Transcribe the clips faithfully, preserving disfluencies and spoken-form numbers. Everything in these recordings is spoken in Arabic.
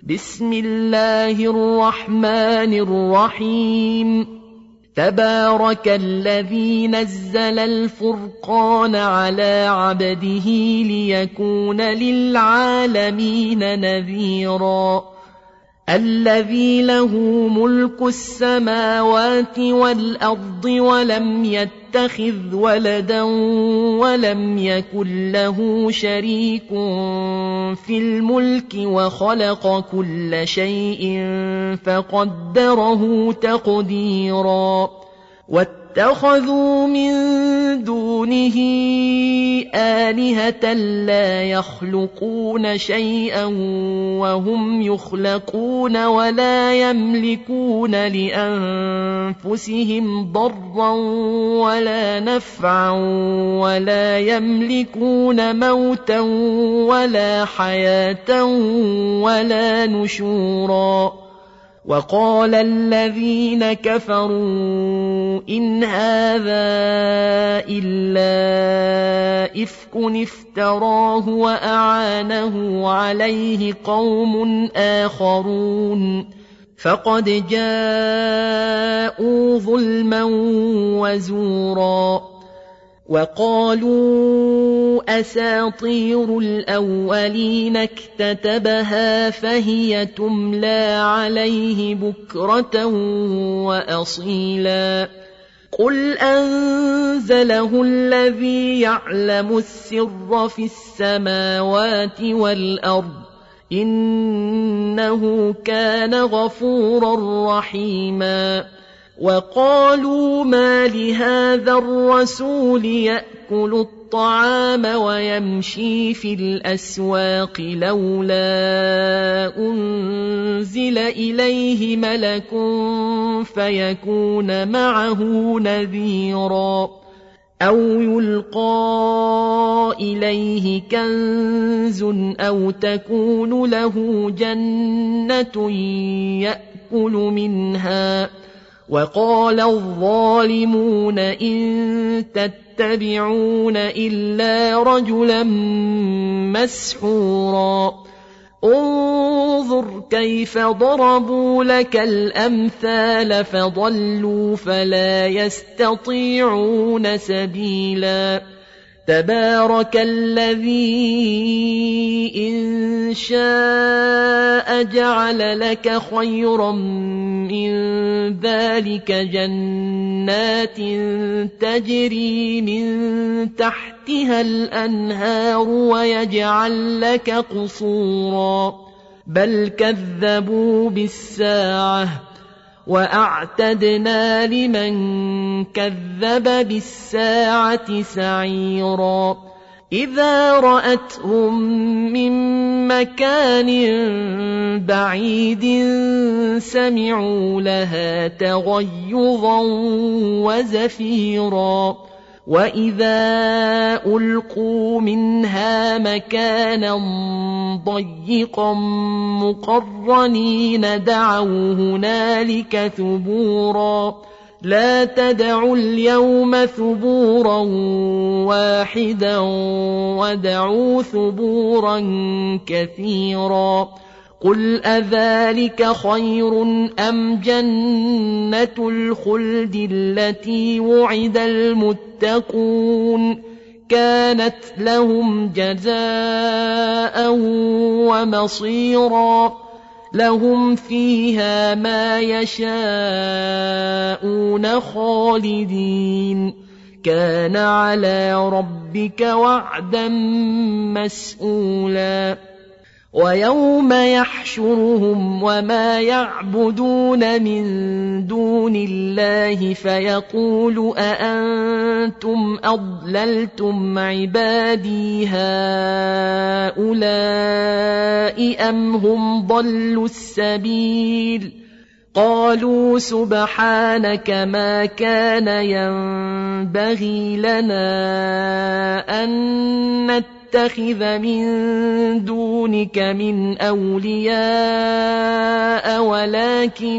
بسم الله الرحمن الرحيم تبارك الذي نزل الفرقان على عبده ليكون للعالمين نذيرا الذي له ملك السماوات والأرض ولم يتخذ ولدا ولم يكن له شريك في الملك وخلق كل شيء فقدره تقديرا واتخذوا من دونه آلهة لا يخلقون شيئا وهم يخلقون ولا يملكون لأنفسهم ضرا ولا نفعا ولا يملكون موتا ولا حياة ولا نشورا وقال الذين كفروا إن هذا إلا إفك افتراه وأعانه عليه قوم آخرون فقد جاءوا ظلما وزورا وقالوا أساطير الأولين اكتتبها فهي تملى عليه بكرة وأصيلا قل أنزله الذي يعلم السر في السماوات والأرض إنه كان غفورا رحيما وقالوا ما لهذا الرسول يأكل الطعام ويمشي في الأسواق لولا أنزل إليه ملك فيكون معه نذيرا أو يلقى إليه كنز أو تكون له جنة يأكل منها وقال الظالمون إن تتبعون إلا رجلا مسحورا انظر كيف ضربوا لك الأمثال فضلوا فلا يستطيعون سبيلا تبارك الذي إن شاء جعل لك خيرا من ذلك جنات تجري من تحتها الأنهار ويجعل لك قصورا بل كذبوا بالساعة وأعتدنا لمن كذب بالساعة سعيرا إذا رأتهم من مكان بعيد سمعوا لها تغيظا وزفيرا وإذا ألقوا منها مكانا ضيقا مقرنين دعوا هنالك ثبورا لا تدعوا اليوم ثبورا واحدا ودعوا ثبورا كثيرا قل أذلك خير أم جنة الخلد التي وعد المتقون كانت لهم جزاء ومصيرا لهم فيها ما يشاءون خالدين كان على ربك وعدا مسئولا ويوم يحشرهم وما يعبدون من دون الله فيقول أأنتم أضللتم عبادي هؤلاء أم هم ضلوا السبيل قالوا سبحانك ما كان ينبغي لنا أن نتخذ من دونك من أولياء ولكن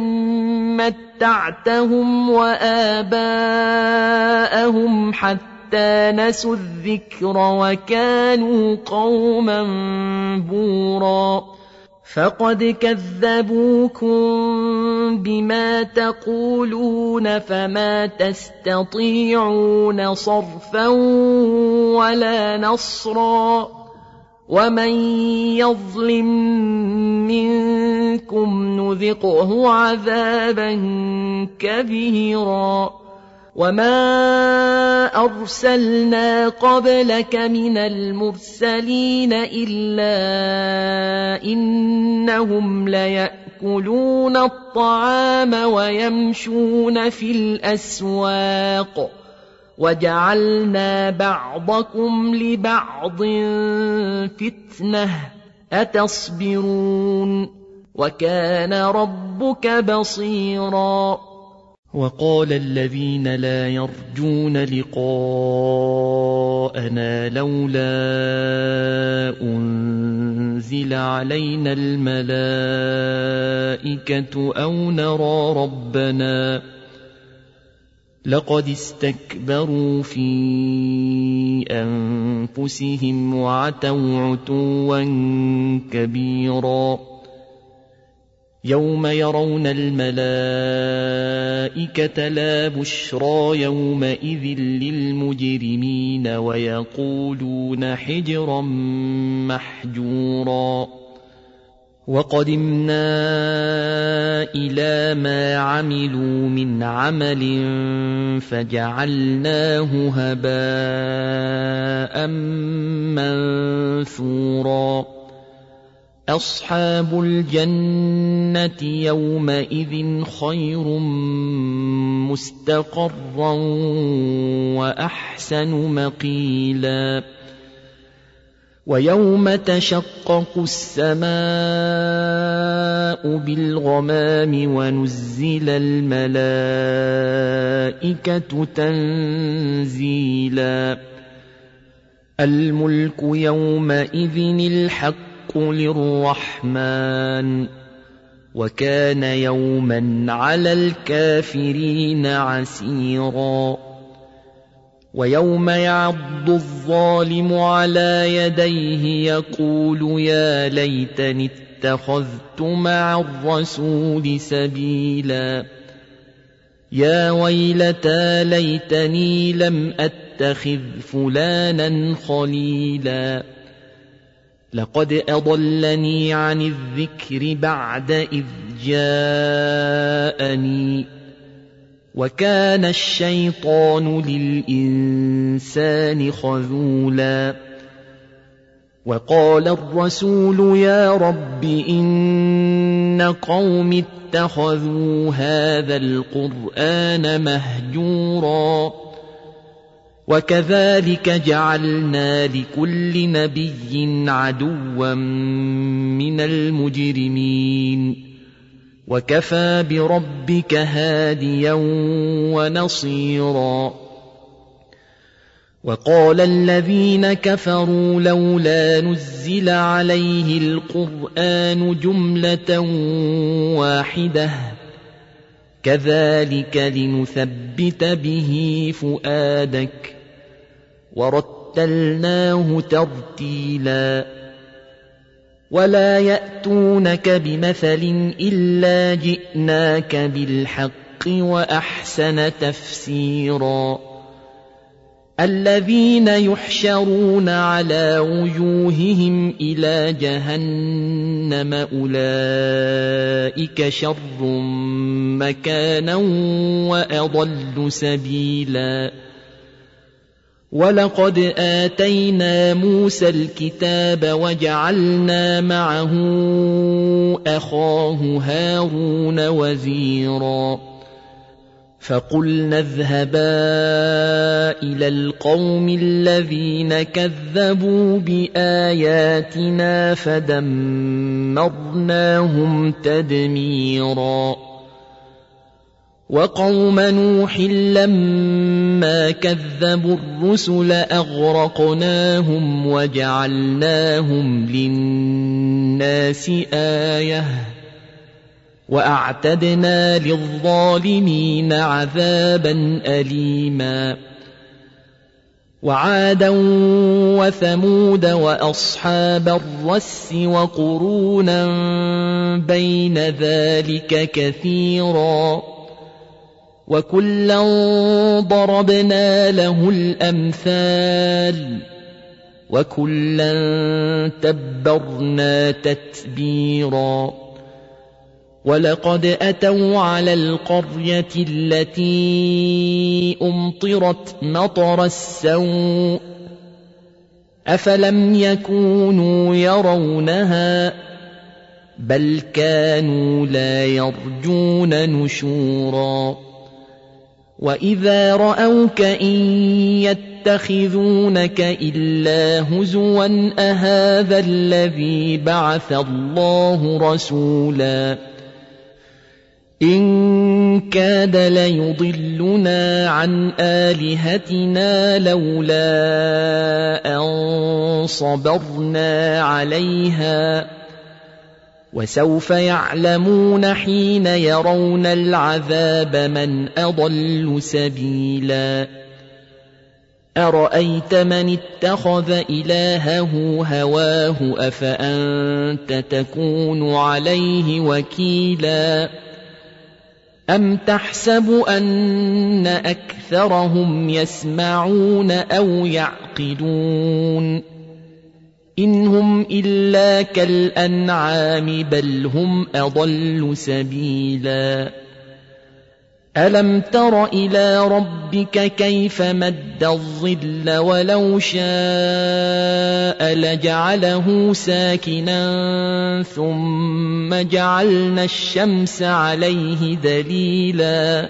متعتهم وآباءهم حتى نسوا الذكر وكانوا قوما بورا فقد كذبوكم بما تقولون فما تستطيعون صرفا ولا نصرا ومن يظلم منكم نذقه عذابا كبيرا وما أرسلنا قبلك من المرسلين إلا إنهم ليأكلون الطعام ويمشون في الأسواق وجعلنا بعضكم لبعض فتنة أتصبرون وكان ربك بصيرا وقال الذين لا يرجون لقاءنا لولا أنزل علينا الملائكة أو نرى ربنا لقد استكبروا في أنفسهم وعتوا عتوا كبيرا يوم يرون الملائكة لا بشرى يومئذ للمجرمين ويقولون حجرا محجورا وقدمنا إلى ما عملوا من عمل فجعلناه هباء منثورا أصحاب الجنة يومئذ خير مستقرا وأحسن مقيلا ويوم تشقق السماء بالغمام ونزل الملائكة تنزيلا الملك يومئذ الحق للرحمن وكان يوما على الكافرين عسيرا ويوم يعض الظالم على يديه يقول يا ليتني اتخذت مع الرسول سبيلا يا ويلتى ليتني لم أتخذ فلانا خليلا لقد أضلني عن الذكر بعد إذ جاءني وكان الشيطان للإنسان خذولا وقال الرسول يا رب إن قوم اتخذوا هذا القرآن مهجورا وكذلك جعلنا لكل نبي عدوا من المجرمين وكفى بربك هاديا ونصيرا وقال الذين كفروا لولا نزل عليه القرآن جملة واحدة كذلك لنثبت به فؤادك ورتلناه ترتيلا ولا يأتونك بمثل إلا جئناك بالحق وأحسن تفسيرا الذين يحشرون على وجوههم إلى جهنم أولئك شر مكانا وأضل سبيلا ولقد آتينا موسى الكتاب وجعلنا معه أخاه هارون وزيرا فقلنا اذهبا إلى القوم الذين كذبوا بآياتنا فدمرناهم تدميرا وقوم نوح لما كذبوا الرسل أغرقناهم وجعلناهم للناس آية وأعتدنا للظالمين عذابا أليما وعادا وثمود وأصحاب الرس وقرونا بين ذلك كثيرا وكلا ضربنا له الأمثال وكلا تبرنا تتبيرا ولقد أتوا على القرية التي أمطرت مطر السوء أفلم يكونوا يرونها بل كانوا لا يرجون نشورا وإذا رأوك إن يتخذونك إلا هزوا أهذا الذي بعث الله رسولا إن كاد ليضلنا عن آلهتنا لولا أن صبرنا عليها وسوف يعلمون حين يرون العذاب من أضل سبيلا أرأيت من اتخذ إلهه هواه أفأنت تكون عليه وكيلا أم تحسب أن أكثرهم يسمعون أو يعقلون إن هم إلا كالأنعام بل هم أضل سبيلا ألم تر إلى ربك كيف مد الظل ولو شاء لجعله ساكنا ثم جعلنا الشمس عليه دليلا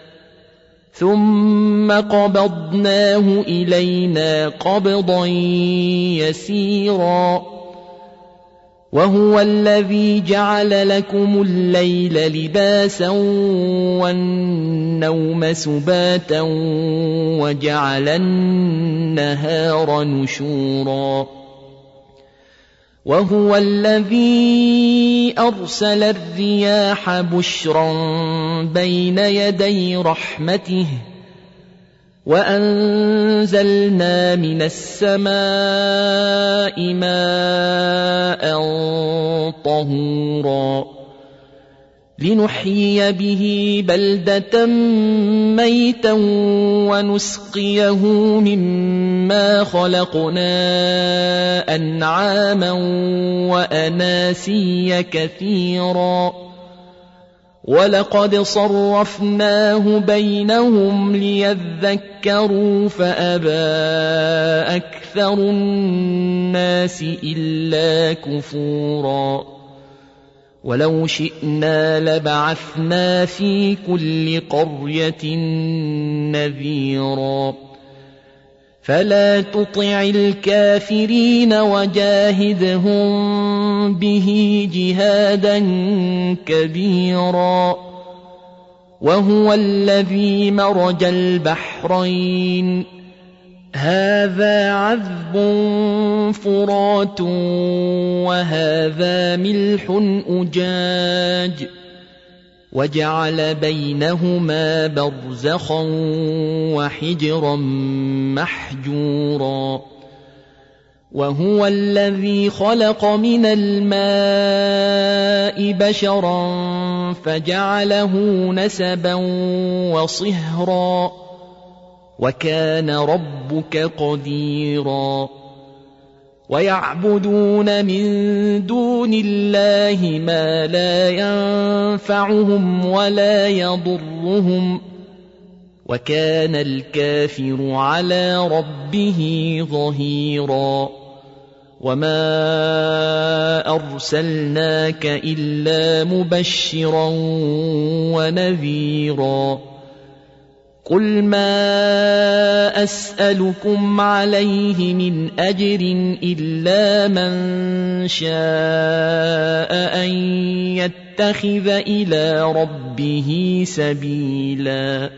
ثم قبضناه إلينا قبضا يسيرا وهو الذي جعل لكم الليل لباسا والنوم سباتا وجعل النهار نشورا وهو الذي أرسل الرياح بشرا بين يدي رحمته وأنزلنا من السماء ماء طهورا لنحيي به بلدة ميتا ونسقيه مما خلقنا أنعاما وأناسيا كثيرا ولقد صرفناه بينهم ليذكروا فأبى أكثر الناس إلا كفورا ولو شئنا لبعثنا في كل قرية نذيرا فلا تطع الكافرين وجاهدهم به جهادا كبيرا وهو الذي مرج البحرين هذا عذب فرات وهذا ملح أجاج وجعل بينهما برزخا وحجرا محجورا وهو الذي خلق من الماء بشرا فجعله نسبا وصهرا وكان ربك قديرا ويعبدون من دون الله ما لا ينفعهم ولا يضرهم وكان الكافر على ربه ظهيرا وما أرسلناك إلا مبشرا ونذيرا قل ما أسألكم عليه من أجر إلا من شاء أن يتخذ إلى ربه سبيلا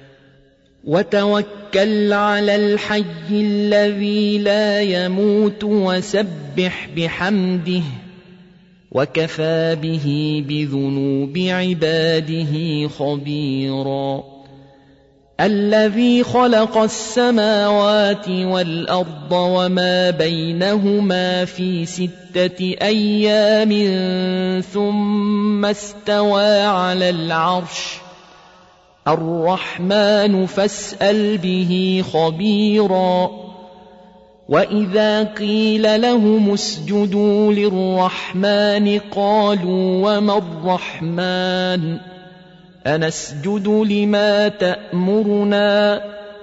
وتوكل على الحي الذي لا يموت وسبح بحمده وكفى به بذنوب عباده خبيرا الذي خلق السماوات والأرض وما بينهما في ستة أيام ثم استوى على العرش الرحمن فاسأل به خبيرا وإذا قيل لهم اسجدوا للرحمن قالوا وما الرحمن أنسجد لما تأمرنا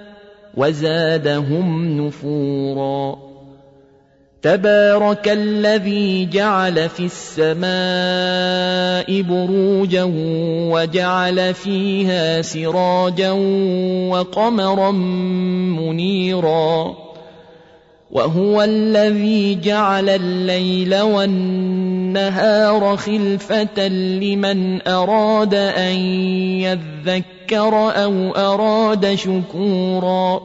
وزادهم نفورا تبارك الذي جعل في السماء بروجا وجعل فيها سراجا وقمرا منيرا وهو الذي جعل الليل والنهار خلفة لمن أراد أن يذكر أو أراد شكورا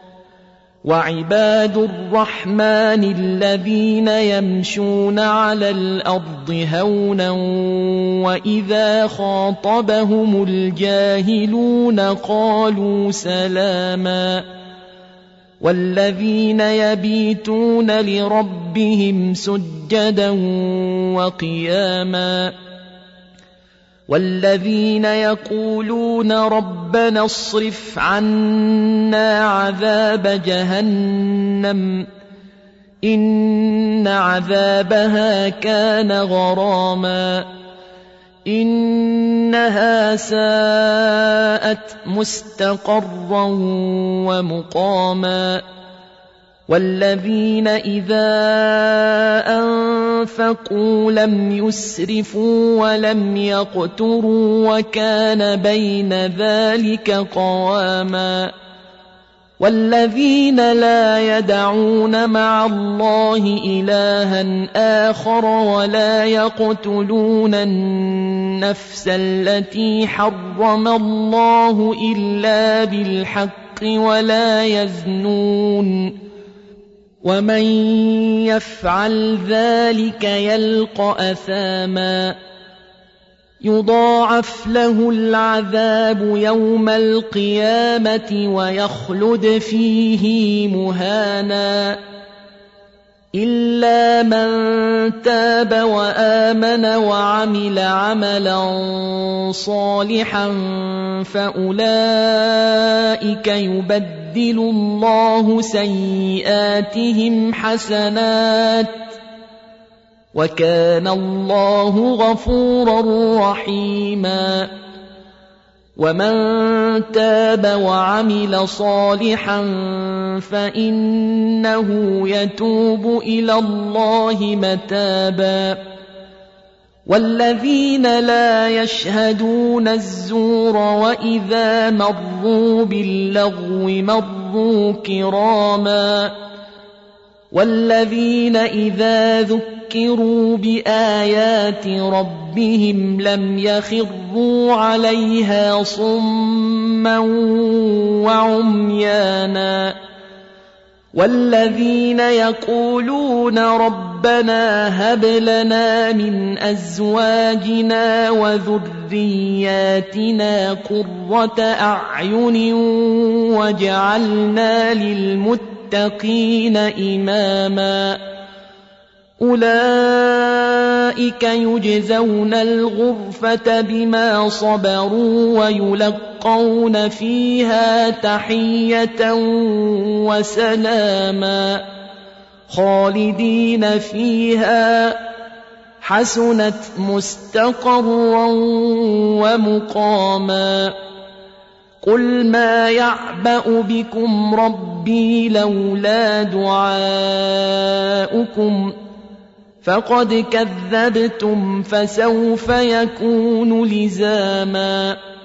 وعباد الرحمن الذين يمشون على الأرض هونا وإذا خاطبهم الجاهلون قالوا سلاما والذين يبيتون لربهم سجدا وقياما والذين يقولون ربنا اصرف عنا عذاب جهنم إن عذابها كان غراما إنها ساءت مستقرا ومقاما والذين إذا أنفقوا لم يسرفوا ولم يقتروا وكان بين ذلك قواما والذين لا يدعون مع الله إلها آخر ولا يقتلون النفس التي حرم الله إلا بالحق ولا يزنون ومن يفعل ذلك يلقى أثاما يضاعف له العذاب يوم القيامة ويخلد فيه مهانا إلا من تاب وآمن وعمل عملا صالحا فأولئك يبدل الله سيئاتهم حسنات وكان الله غفورا رحيما ومن تاب وعمل صالحا فإنه يتوب إلى الله متابا والذين لا يشهدون الزور وإذا مروا باللغو مروا كراما والذين إذا ذكروا بآيات ربهم لم يخروا عليها صما وعميانا والذين يقولون ربنا هب لنا من أزواجنا وذرياتنا قرة أعين واجعلنا للمتقين إماما أولئك يجزون الغرفة بما صبروا ويلقون فيها تحية وسلاما خالدين فيها حسنت مستقرا ومقاما قل ما يعبأ بكم ربي لولا دعاؤكم فقد كذبتم فسوف يكون لزاما